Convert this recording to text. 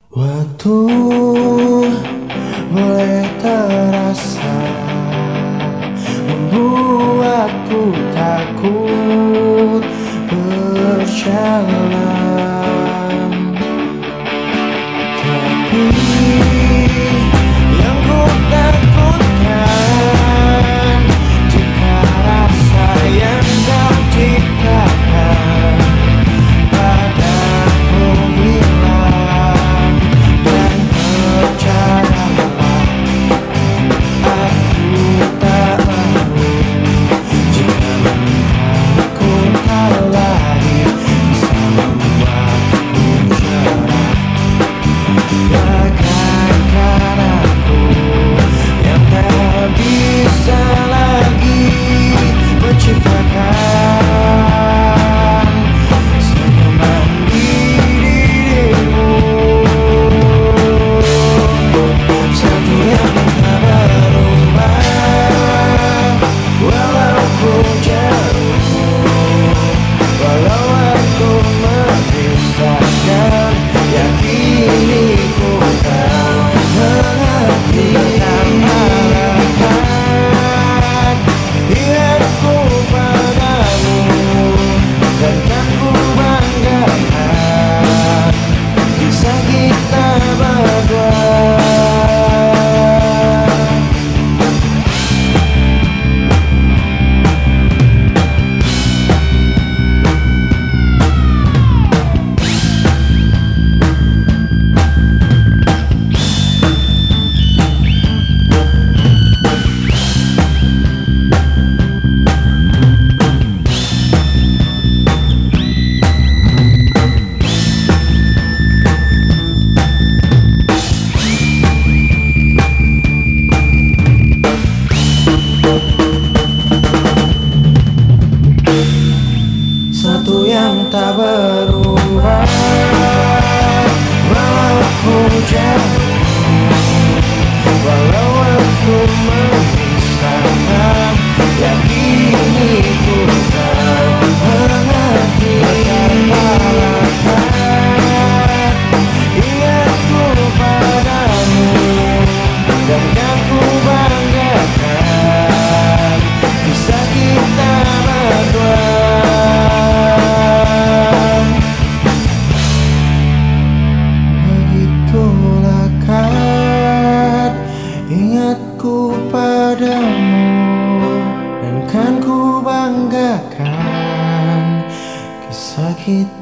Waktu mulai terasa membuatku takut berjalan, tapi yang ku takutkan jika rasa yang kau ciptakan padaku hilang dan percayalah, aku tak mau jika aku tak lagi bisa membuatmu cerah. Bagaikan aku yang tak bisa lagi menciptakan senyuman di dirimu. Satu yang tak berubah walau ku jauh, walau aku memisahkan, yakini ku kau mengerti. Harapkan ingatku padamu dan kan ku banggakan kisah kita berdua. Satu yang tak berubah walau ku jauh, walau aku memisahkan, yakini ku kau mengerti. Harapkan ingatku padamu dan kan ku banggakan kisah kita berdua. Begitulah kan ingatku padamu dan kan ku banggakan kisah kita